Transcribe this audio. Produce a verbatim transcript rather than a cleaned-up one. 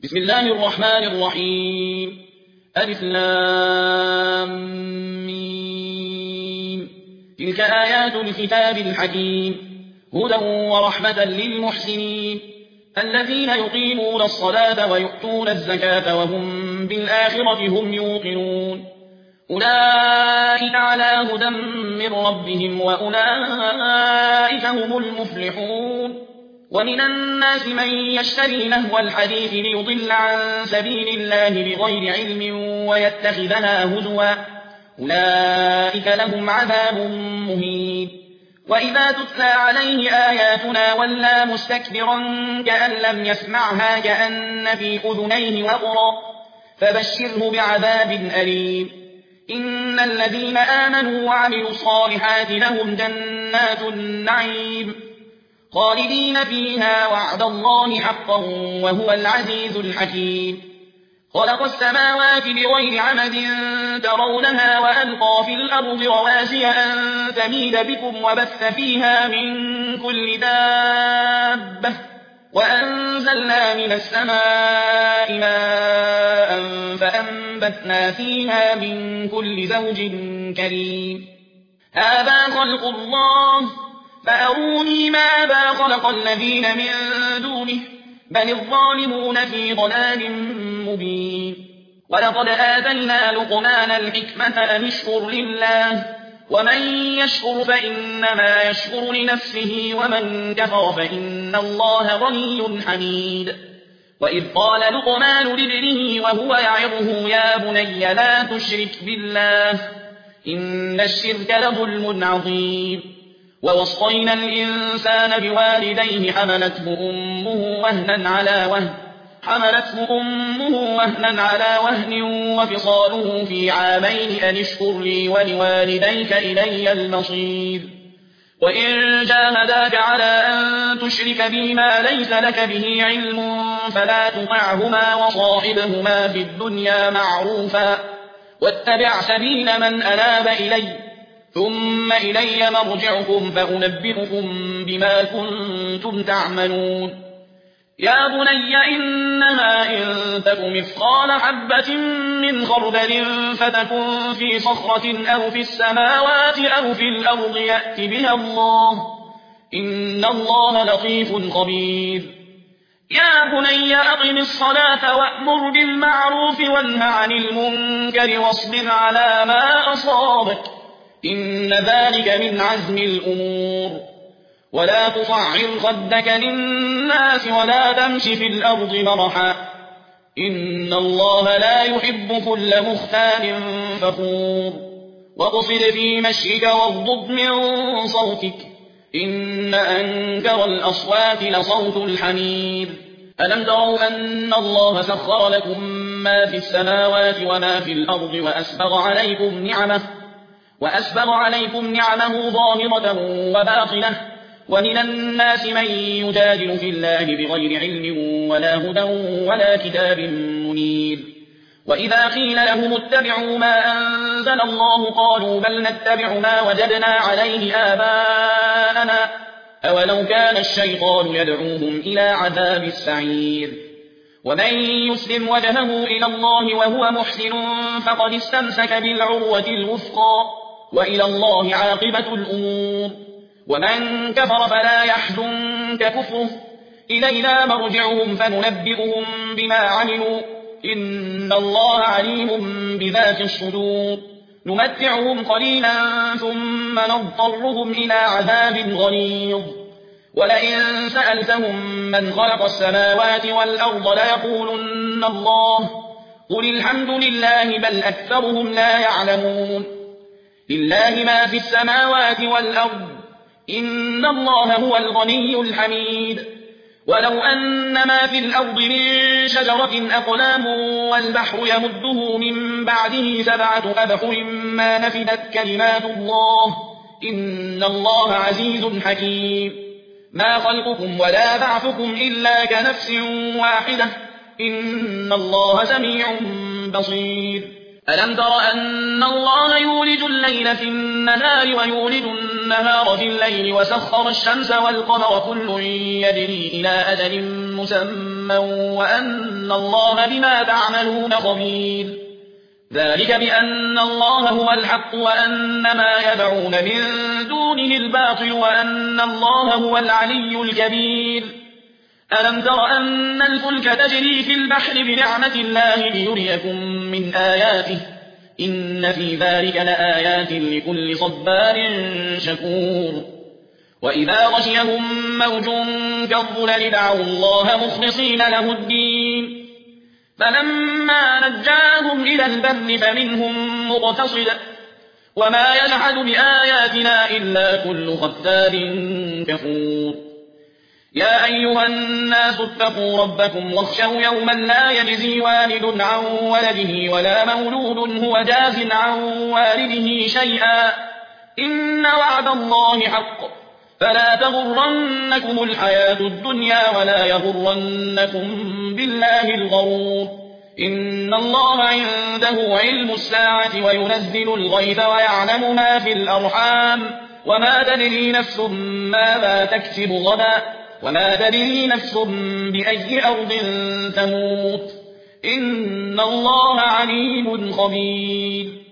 بسم الله الرحمن الرحيم. ألف لام ميم. تلك آيات الكتاب الحكيم، هدى ورحمة للمحسنين الذين يقيمون الصلاة ويؤتون الزكاة وهم بالآخرة هم يوقنون. أولئك على هدى من ربهم وأولئك هم المفلحون. ومن الناس من يشتري لهو الحديث ليضل عن سبيل الله بغير علم ويتخذها هزوا، أولئك لهم عذاب مهين. وإذا تتلى عليه آياتنا ولى مستكبرا كأن لم يسمعها كأن في أذنيه وقرا، فبشره بعذاب أليم. إن الذين آمنوا وعملوا الصالحات لهم جنات النعيم خالدين فيها وعد الله حقا وهو العزيز الحكيم. خلق السماوات بغير عمد ترونها وألقى في الأرض رواسي أن تميد بكم وبث فيها من كل دابة وأنزلنا من السماء ماء فأنبتنا فيها من كل زوج كريم. هذا خلق الله فأروني ماذا خلق الذين من دونه بل الظالمون في ضلال مبين. ولقد آتينا لقمان الحكمة أن اشكر لله ومن يشكر فإنما يشكر لنفسه ومن كفر فإن الله غني حميد. وإذ قال لقمان لابنه وهو يعظه يا بني لا تشرك بالله إن الشرك لظلم عظيم. ووصينا الإنسان بوالديه حملته أمه وهنا على وهن حملته أمه وهنا على وهن وفصاله في عامين أن اشكر لي ولوالديك إلي المصير. وإن جاهداك على أن تشرك بي ما ليس لك به علم فلا تطعهما وصاحبهما في الدنيا معروفا واتبع سبيل من أناب إلي ثم إلي مرجعكم فأنبئكم بما كنتم تعملون. يا بني إنها إن تك مثقال حبة من خردل فتكن في صخرة أو في السماوات أو في الأرض يأت بها الله إن الله لطيف خبير. يا بني أقم الصلاة وأمر بالمعروف وانه عن المنكر واصبر على ما أصابك إن ذلك من عزم الأمور. ولا تصعر خدك للناس ولا تمش في الأرض مرحا إن الله لا يحب كل مختال فخور. واقصد في مشيك واغضض من صوتك إن أنكر الأصوات لصوت الحمير. ألم تروا أن الله سخر لكم ما في السماوات وما في الأرض وأسبغ عليكم نعمه وأسبغ عليكم نعمه ظاهرة وباطنة ومن الناس من يجادل في الله بغير علم ولا هدى ولا كتاب منير. وإذا قيل لهم اتبعوا ما أنزل الله قالوا بل نتبع ما وجدنا عليه آباءنا أولو كان الشيطان يدعوهم إلى عذاب السعير. ومن يسلم وجهه إلى الله وهو محسن فقد استمسك بالعروة الوثقى وإلى الله عاقبة الأمور. ومن كفر فلا يحزنك كفره إلينا مرجعهم فننبئهم بما عملوا إن الله عليم بذات الصدور. نمتعهم قليلا ثم نضطرهم إلى عذاب غليظ. ولئن سألتهم من خلق السماوات والأرض ليقولن الله قل الحمد لله بل أكثرهم لا يعلمون. لله ما في السماوات والأرض إن الله هو الغني الحميد. ولو أن ما في الأرض من شجرة أقلام والبحر يمده من بعده سبعة أبحر ما نفدت كلمات الله إن الله عزيز حكيم. ما خلقكم ولا بعثكم إلا كنفس واحدة إن الله سميع بصير. ألم تر أن الله يولج الليل في النهار ويولج النهار في الليل وسخر الشمس والقمر كل يجري إلى أجل مسمى وصما وأن الله بما تعملون خبير. ذلك بأن الله هو الحق وأن ما يدعون من دونه الباطل وأن الله هو العلي الكبير. ألم تر أن الفلك تجري في البحر بنعمة الله ليريكم من آياته إن في ذلك لآيات لكل صبار شكور. وإذا غشيهم موج كالظلل دعوا الله مخلصين له الدين فلما نجاهم إلى البر فمنهم مقتصد وما يجحد بآياتنا إلا كل ختار كفور. يا أيها الناس اتقوا ربكم واخشوا يوما لا يجزي والد عن ولده ولا مولود هو جاز عن والده شيئا إن وعد الله حق فلا تغرنكم الحياة الدنيا ولا يغرنكم بالله الغرور. إن الله عنده علم الساعة وينزل الغيث ويعلم ما في الأرحام وما تدري نفس ماذا تكسب غدا وما تدري نفس بأي أرض تموت إن الله عليم خبير.